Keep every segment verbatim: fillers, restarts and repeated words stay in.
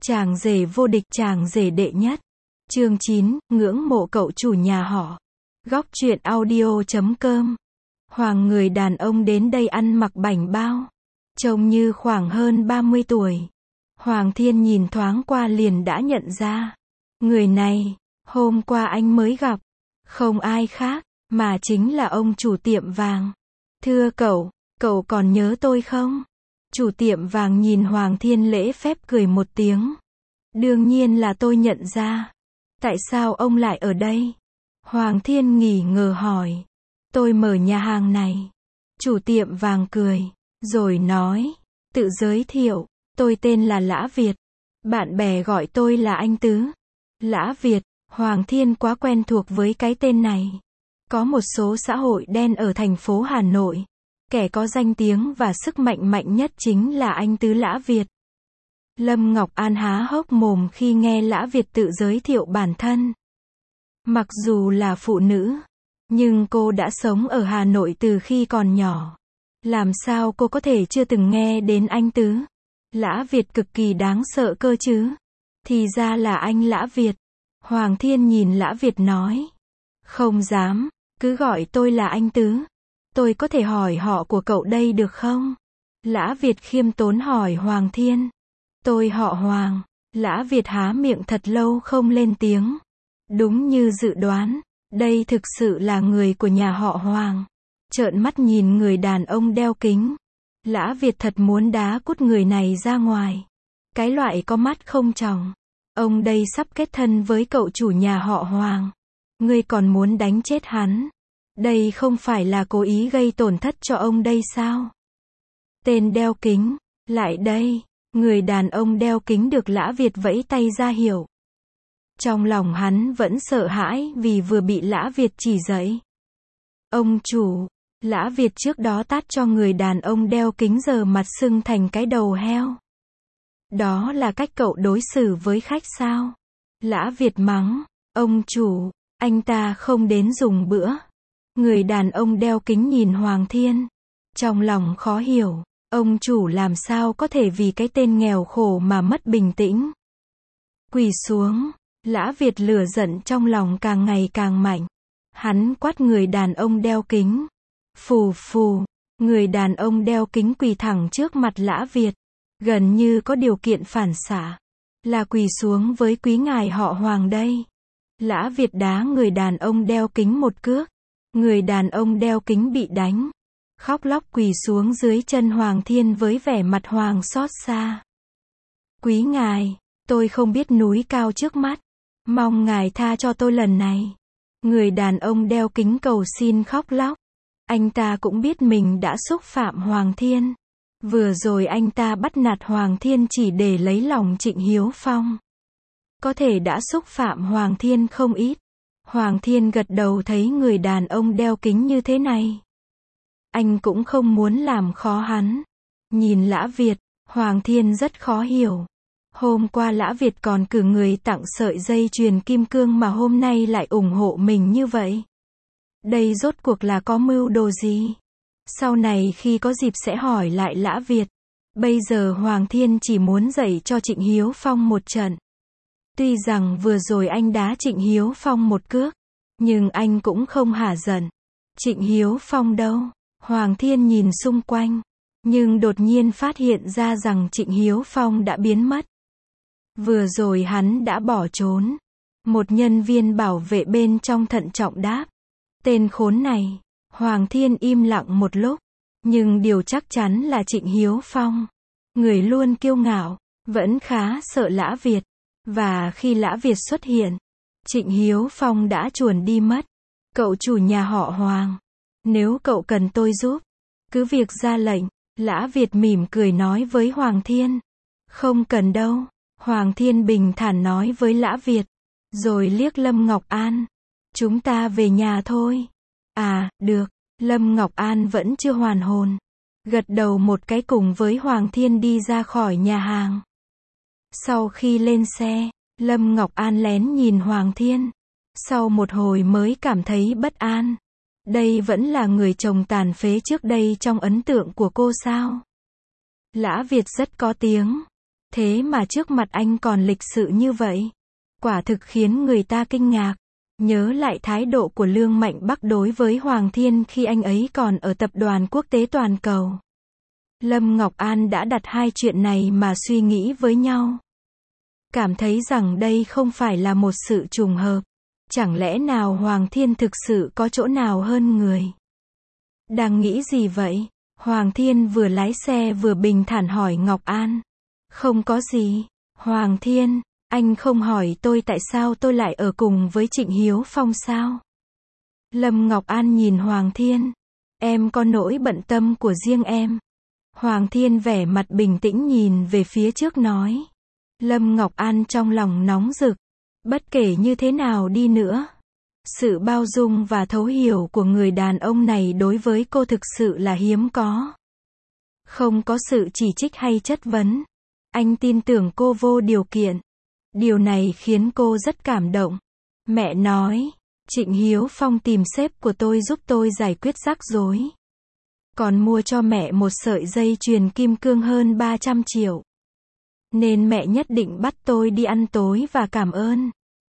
Chàng rể vô địch, chàng rể đệ nhất. Chương chín, ngưỡng mộ cậu chủ nhà họ. Góc truyện audio chấm com. Hoàng người đàn ông đến đây ăn mặc bảnh bao, trông như khoảng hơn ba mươi tuổi. Hoàng Thiên nhìn thoáng qua liền đã nhận ra. Người này, hôm qua anh mới gặp. Không ai khác, mà chính là ông chủ tiệm vàng. Thưa cậu, cậu còn nhớ tôi không? Chủ tiệm vàng nhìn Hoàng Thiên lễ phép cười một tiếng. Đương nhiên là tôi nhận ra. Tại sao ông lại ở đây? Hoàng Thiên nghỉ ngờ hỏi. Tôi mở nhà hàng này. Chủ tiệm vàng cười, rồi nói, tự giới thiệu, tôi tên là Lã Việt. Bạn bè gọi tôi là anh Tứ. Lã Việt, Hoàng Thiên quá quen thuộc với cái tên này. Có một số xã hội đen ở thành phố Hà Nội. Kẻ có danh tiếng và sức mạnh mạnh nhất chính là anh Tứ Lã Việt. Lâm Ngọc An há hốc mồm khi nghe Lã Việt tự giới thiệu bản thân. Mặc dù là phụ nữ, nhưng cô đã sống ở Hà Nội từ khi còn nhỏ. Làm sao cô có thể chưa từng nghe đến anh Tứ? Lã Việt cực kỳ đáng sợ cơ chứ. Thì ra là anh Lã Việt. Hoàng Thiên nhìn Lã Việt nói. Không dám, cứ gọi tôi là anh Tứ. Tôi có thể hỏi họ của cậu đây được không? Lã Việt khiêm tốn hỏi Hoàng Thiên. Tôi họ Hoàng. Lã Việt há miệng thật lâu không lên tiếng. Đúng như dự đoán, đây thực sự là người của nhà họ Hoàng. Trợn mắt nhìn người đàn ông đeo kính. Lã Việt thật muốn đá cút người này ra ngoài. Cái loại có mắt không tròng. Ông đây sắp kết thân với cậu chủ nhà họ Hoàng. Ngươi còn muốn đánh chết hắn. Đây không phải là cố ý gây tổn thất cho ông đây sao? Tên đeo kính, lại đây. Người đàn ông đeo kính được Lã Việt vẫy tay ra hiệu. Trong lòng hắn vẫn sợ hãi vì vừa bị Lã Việt chỉ dạy. Ông chủ, Lã Việt trước đó tát cho người đàn ông đeo kính giờ mặt sưng thành cái đầu heo. Đó là cách cậu đối xử với khách sao? Lã Việt mắng, ông chủ, anh ta không đến dùng bữa. Người đàn ông đeo kính nhìn Hoàng Thiên. Trong lòng khó hiểu, ông chủ làm sao có thể vì cái tên nghèo khổ mà mất bình tĩnh. Quỳ xuống, Lã Việt lửa giận trong lòng càng ngày càng mạnh. Hắn quát người đàn ông đeo kính. Phù phù, người đàn ông đeo kính quỳ thẳng trước mặt Lã Việt. Gần như có điều kiện phản xạ. Là quỳ xuống với quý ngài họ Hoàng đây. Lã Việt đá người đàn ông đeo kính một cước. Người đàn ông đeo kính bị đánh. Khóc lóc quỳ xuống dưới chân Hoàng Thiên với vẻ mặt hoàng xót xa. Quý ngài, tôi không biết núi cao trước mắt. Mong ngài tha cho tôi lần này. Người đàn ông đeo kính cầu xin khóc lóc. Anh ta cũng biết mình đã xúc phạm Hoàng Thiên. Vừa rồi anh ta bắt nạt Hoàng Thiên chỉ để lấy lòng Trịnh Hiếu Phong. Có thể đã xúc phạm Hoàng Thiên không ít. Hoàng Thiên gật đầu thấy người đàn ông đeo kính như thế này. Anh cũng không muốn làm khó hắn. Nhìn Lã Việt, Hoàng Thiên rất khó hiểu. Hôm qua Lã Việt còn cử người tặng sợi dây chuyền kim cương mà hôm nay lại ủng hộ mình như vậy. Đây rốt cuộc là có mưu đồ gì? Sau này khi có dịp sẽ hỏi lại Lã Việt. Bây giờ Hoàng Thiên chỉ muốn dạy cho Trịnh Hiếu Phong một trận. Tuy rằng vừa rồi anh đá Trịnh Hiếu Phong một cước, nhưng anh cũng không hả giận. Trịnh Hiếu Phong đâu? Hoàng Thiên nhìn xung quanh, nhưng đột nhiên phát hiện ra rằng Trịnh Hiếu Phong đã biến mất. Vừa rồi hắn đã bỏ trốn. Một nhân viên bảo vệ bên trong thận trọng đáp. Tên khốn này. Hoàng Thiên im lặng một lúc. Nhưng điều chắc chắn là Trịnh Hiếu Phong. Người luôn kiêu ngạo, vẫn khá sợ Lã Việt. Và khi Lã Việt xuất hiện, Trịnh Hiếu Phong đã chuồn đi mất. Cậu chủ nhà họ Hoàng. Nếu cậu cần tôi giúp, cứ việc ra lệnh. Lã Việt mỉm cười nói với Hoàng Thiên. Không cần đâu. Hoàng Thiên bình thản nói với Lã Việt. Rồi liếc Lâm Ngọc An. Chúng ta về nhà thôi. À, được. Lâm Ngọc An vẫn chưa hoàn hồn. Gật đầu một cái cùng với Hoàng Thiên đi ra khỏi nhà hàng. Sau khi lên xe, Lâm Ngọc An lén nhìn Hoàng Thiên. Sau một hồi mới cảm thấy bất an. Đây vẫn là người chồng tàn phế trước đây trong ấn tượng của cô sao? Lã Việt rất có tiếng. Thế mà trước mặt anh còn lịch sự như vậy. Quả thực khiến người ta kinh ngạc. Nhớ lại thái độ của Lương Mạnh Bắc đối với Hoàng Thiên khi anh ấy còn ở tập đoàn quốc tế toàn cầu. Lâm Ngọc An đã đặt hai chuyện này mà suy nghĩ với nhau. Cảm thấy rằng đây không phải là một sự trùng hợp. Chẳng lẽ nào Hoàng Thiên thực sự có chỗ nào hơn người? Đang nghĩ gì vậy? Hoàng Thiên vừa lái xe vừa bình thản hỏi Ngọc An. Không có gì. Hoàng Thiên, anh không hỏi tôi tại sao tôi lại ở cùng với Trịnh Hiếu Phong sao? Lâm Ngọc An nhìn Hoàng Thiên. Em có nỗi bận tâm của riêng em. Hoàng Thiên vẻ mặt bình tĩnh nhìn về phía trước nói. Lâm Ngọc An trong lòng nóng rực. Bất kể như thế nào đi nữa, sự bao dung và thấu hiểu của người đàn ông này đối với cô thực sự là hiếm có. Không có sự chỉ trích hay chất vấn. Anh tin tưởng cô vô điều kiện. Điều này khiến cô rất cảm động. Mẹ nói, Trịnh Hiếu Phong tìm sếp của tôi giúp tôi giải quyết rắc rối. Còn mua cho mẹ một sợi dây chuyền kim cương hơn ba trăm triệu. Nên mẹ nhất định bắt tôi đi ăn tối và cảm ơn.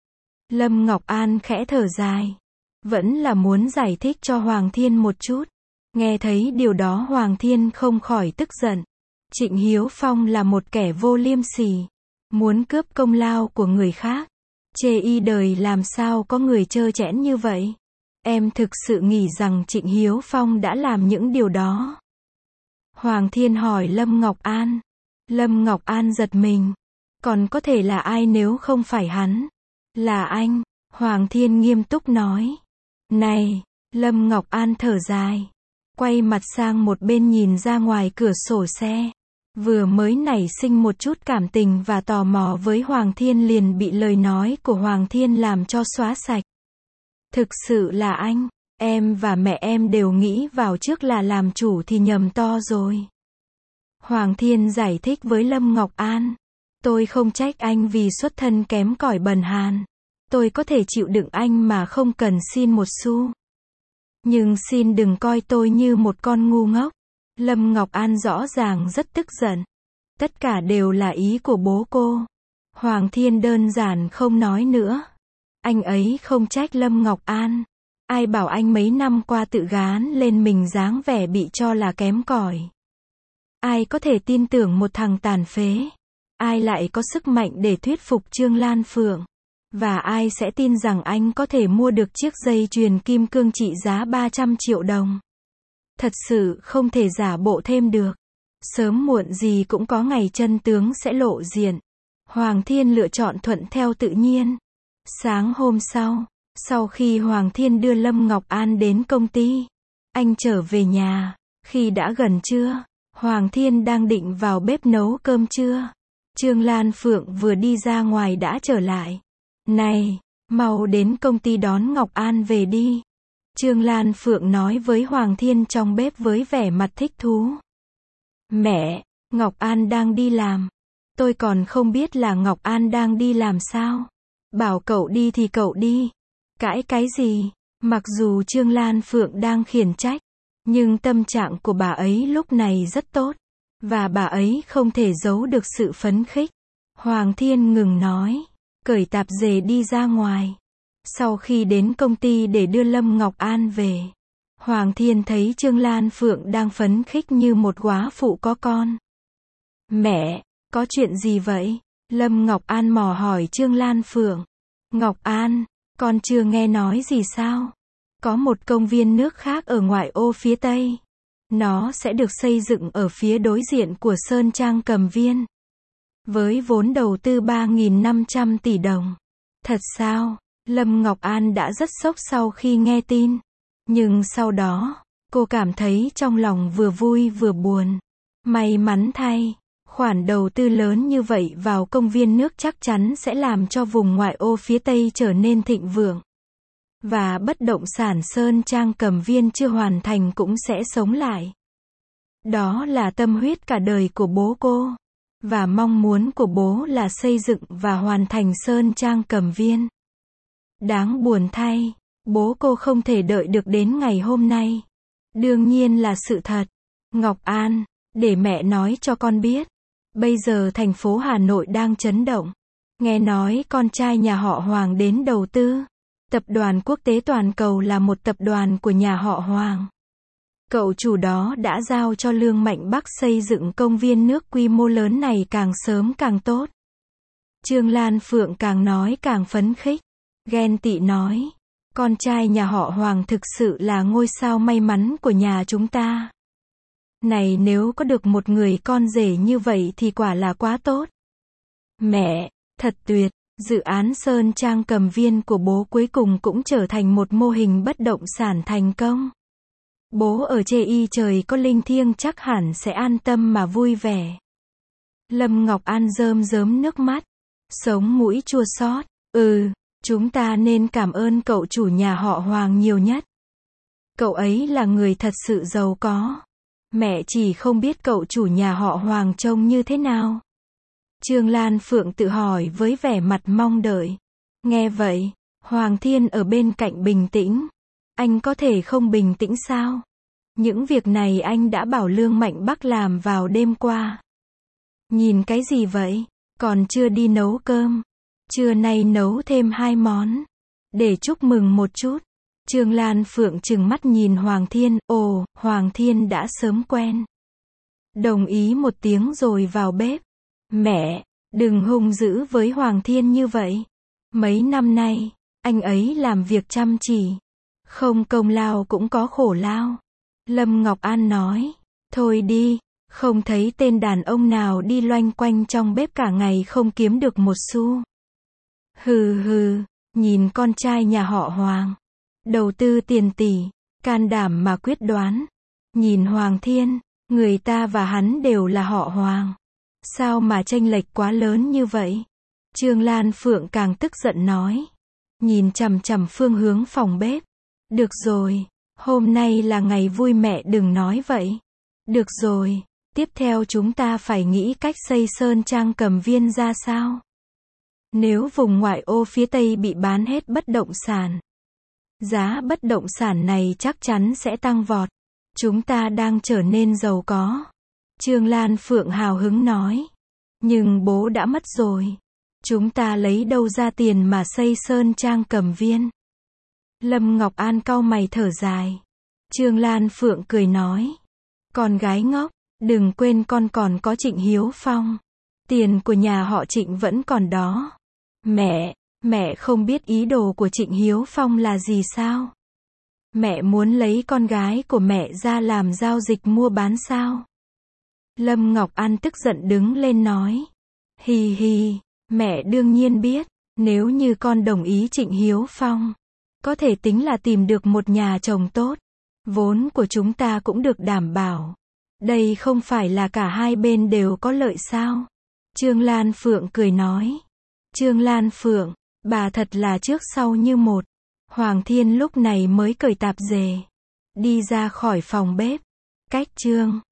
Lâm Ngọc An khẽ thở dài. Vẫn là muốn giải thích cho Hoàng Thiên một chút. Nghe thấy điều đó Hoàng Thiên không khỏi tức giận. Trịnh Hiếu Phong là một kẻ vô liêm sỉ. Muốn cướp công lao của người khác. Chê y đời làm sao có người trơ trẽn như vậy. Em thực sự nghĩ rằng Trịnh Hiếu Phong đã làm những điều đó. Hoàng Thiên hỏi Lâm Ngọc An. Lâm Ngọc An giật mình. Còn có thể là ai nếu không phải hắn? Là anh. Hoàng Thiên nghiêm túc nói. Này, Lâm Ngọc An thở dài. Quay mặt sang một bên nhìn ra ngoài cửa sổ xe. Vừa mới nảy sinh một chút cảm tình và tò mò với Hoàng Thiên liền bị lời nói của Hoàng Thiên làm cho xóa sạch. Thực sự là anh. Em và mẹ em đều nghĩ vào trước là làm chủ thì nhầm to rồi. Hoàng Thiên giải thích với Lâm Ngọc An. Tôi không trách anh vì xuất thân kém cỏi bần hàn. Tôi có thể chịu đựng anh mà không cần xin một xu. Nhưng xin đừng coi tôi như một con ngu ngốc. Lâm Ngọc An rõ ràng rất tức giận. Tất cả đều là ý của bố cô. Hoàng Thiên đơn giản không nói nữa. Anh ấy không trách Lâm Ngọc An. Ai bảo anh mấy năm qua tự gán lên mình dáng vẻ bị cho là kém cỏi. Ai có thể tin tưởng một thằng tàn phế? Ai lại có sức mạnh để thuyết phục Trương Lan Phượng? Và ai sẽ tin rằng anh có thể mua được chiếc dây chuyền kim cương trị giá ba trăm triệu đồng? Thật sự không thể giả bộ thêm được. Sớm muộn gì cũng có ngày chân tướng sẽ lộ diện. Hoàng Thiên lựa chọn thuận theo tự nhiên. Sáng hôm sau, sau khi Hoàng Thiên đưa Lâm Ngọc An đến công ty, anh trở về nhà. Khi đã gần trưa, Hoàng Thiên đang định vào bếp nấu cơm trưa. Trương Lan Phượng vừa đi ra ngoài đã trở lại. Này, mau đến công ty đón Ngọc An về đi. Trương Lan Phượng nói với Hoàng Thiên trong bếp với vẻ mặt thích thú. Mẹ, Ngọc An đang đi làm. Tôi còn không biết là Ngọc An đang đi làm sao. Bảo cậu đi thì cậu đi. Cãi cái gì? Mặc dù Trương Lan Phượng đang khiển trách, nhưng tâm trạng của bà ấy lúc này rất tốt. Và bà ấy không thể giấu được sự phấn khích. Hoàng Thiên ngừng nói. Cởi tạp dề đi ra ngoài. Sau khi đến công ty để đưa Lâm Ngọc An về, Hoàng Thiên thấy Trương Lan Phượng đang phấn khích như một góa phụ có con. Mẹ, có chuyện gì vậy? Lâm Ngọc An mò hỏi Trương Lan Phượng. Ngọc An, con chưa nghe nói gì sao? Có một công viên nước khác ở ngoại ô phía Tây. Nó sẽ được xây dựng ở phía đối diện của Sơn Trang Cầm Viên. Với vốn đầu tư ba nghìn năm trăm tỷ đồng. Thật sao? Lâm Ngọc An đã rất sốc sau khi nghe tin. Nhưng sau đó, cô cảm thấy trong lòng vừa vui vừa buồn. May mắn thay, khoản đầu tư lớn như vậy vào công viên nước chắc chắn sẽ làm cho vùng ngoại ô phía Tây trở nên thịnh vượng. Và bất động sản Sơn Trang Cầm Viên chưa hoàn thành cũng sẽ sống lại. Đó là tâm huyết cả đời của bố cô. Và mong muốn của bố là xây dựng và hoàn thành Sơn Trang Cầm Viên. Đáng buồn thay, bố cô không thể đợi được đến ngày hôm nay. Đương nhiên là sự thật. Ngọc An, để mẹ nói cho con biết. Bây giờ thành phố Hà Nội đang chấn động. Nghe nói con trai nhà họ Hoàng đến đầu tư. Tập đoàn quốc tế toàn cầu là một tập đoàn của nhà họ Hoàng. Cậu chủ đó đã giao cho Lương Mạnh Bắc xây dựng công viên nước quy mô lớn này càng sớm càng tốt. Trương Lan Phượng càng nói càng phấn khích. Ghen tị nói. Con trai nhà họ Hoàng thực sự là ngôi sao may mắn của nhà chúng ta. Này nếu có được một người con rể như vậy thì quả là quá tốt. Mẹ, thật tuyệt. Dự án Sơn Trang Cầm Viên của bố cuối cùng cũng trở thành một mô hình bất động sản thành công. Bố ở chê y trời có linh thiêng chắc hẳn sẽ an tâm mà vui vẻ. Lâm Ngọc An rơm rớm nước mắt. Sống mũi chua xót. Ừ, chúng ta nên cảm ơn cậu chủ nhà họ Hoàng nhiều nhất. Cậu ấy là người thật sự giàu có. Mẹ chỉ không biết cậu chủ nhà họ Hoàng trông như thế nào. Trương Lan Phượng tự hỏi với vẻ mặt mong đợi. Nghe vậy, Hoàng Thiên ở bên cạnh bình tĩnh. Anh có thể không bình tĩnh sao? Những việc này anh đã bảo Lương Mạnh Bắc làm vào đêm qua. Nhìn cái gì vậy? Còn chưa đi nấu cơm. Trưa nay nấu thêm hai món. Để chúc mừng một chút. Trương Lan Phượng trừng mắt nhìn Hoàng Thiên. Ồ, Hoàng Thiên đã sớm quen. Đồng ý một tiếng rồi vào bếp. Mẹ, đừng hung dữ với Hoàng Thiên như vậy. Mấy năm nay, anh ấy làm việc chăm chỉ. Không công lao cũng có khổ lao. Lâm Ngọc An nói. Thôi đi, không thấy tên đàn ông nào đi loanh quanh trong bếp cả ngày không kiếm được một xu. Hừ hừ, nhìn con trai nhà họ Hoàng. Đầu tư tiền tỷ, can đảm mà quyết đoán. Nhìn Hoàng Thiên, người ta và hắn đều là họ Hoàng. Sao mà chênh lệch quá lớn như vậy? Trương Lan Phượng càng tức giận nói. Nhìn chằm chằm phương hướng phòng bếp. Được rồi, hôm nay là ngày vui mẹ đừng nói vậy. Được rồi, tiếp theo chúng ta phải nghĩ cách xây Sơn Trang Cầm Viên ra sao? Nếu vùng ngoại ô phía Tây bị bán hết bất động sản, giá bất động sản này chắc chắn sẽ tăng vọt. Chúng ta đang trở nên giàu có. Trương Lan Phượng hào hứng nói. Nhưng bố đã mất rồi. Chúng ta lấy đâu ra tiền mà xây Sơn Trang Cầm Viên? Lâm Ngọc An cau mày thở dài. Trương Lan Phượng cười nói. Con gái ngốc, đừng quên con còn có Trịnh Hiếu Phong. Tiền của nhà họ Trịnh vẫn còn đó. Mẹ, mẹ không biết ý đồ của Trịnh Hiếu Phong là gì sao? Mẹ muốn lấy con gái của mẹ ra làm giao dịch mua bán sao? Lâm Ngọc An tức giận đứng lên nói. Hì hì, mẹ đương nhiên biết, nếu như con đồng ý Trịnh Hiếu Phong, có thể tính là tìm được một nhà chồng tốt. Vốn của chúng ta cũng được đảm bảo. Đây không phải là cả hai bên đều có lợi sao? Trương Lan Phượng cười nói. Trương Lan Phượng, bà thật là trước sau như một. Hoàng Thiên lúc này mới cởi tạp dề, đi ra khỏi phòng bếp. Cách Trương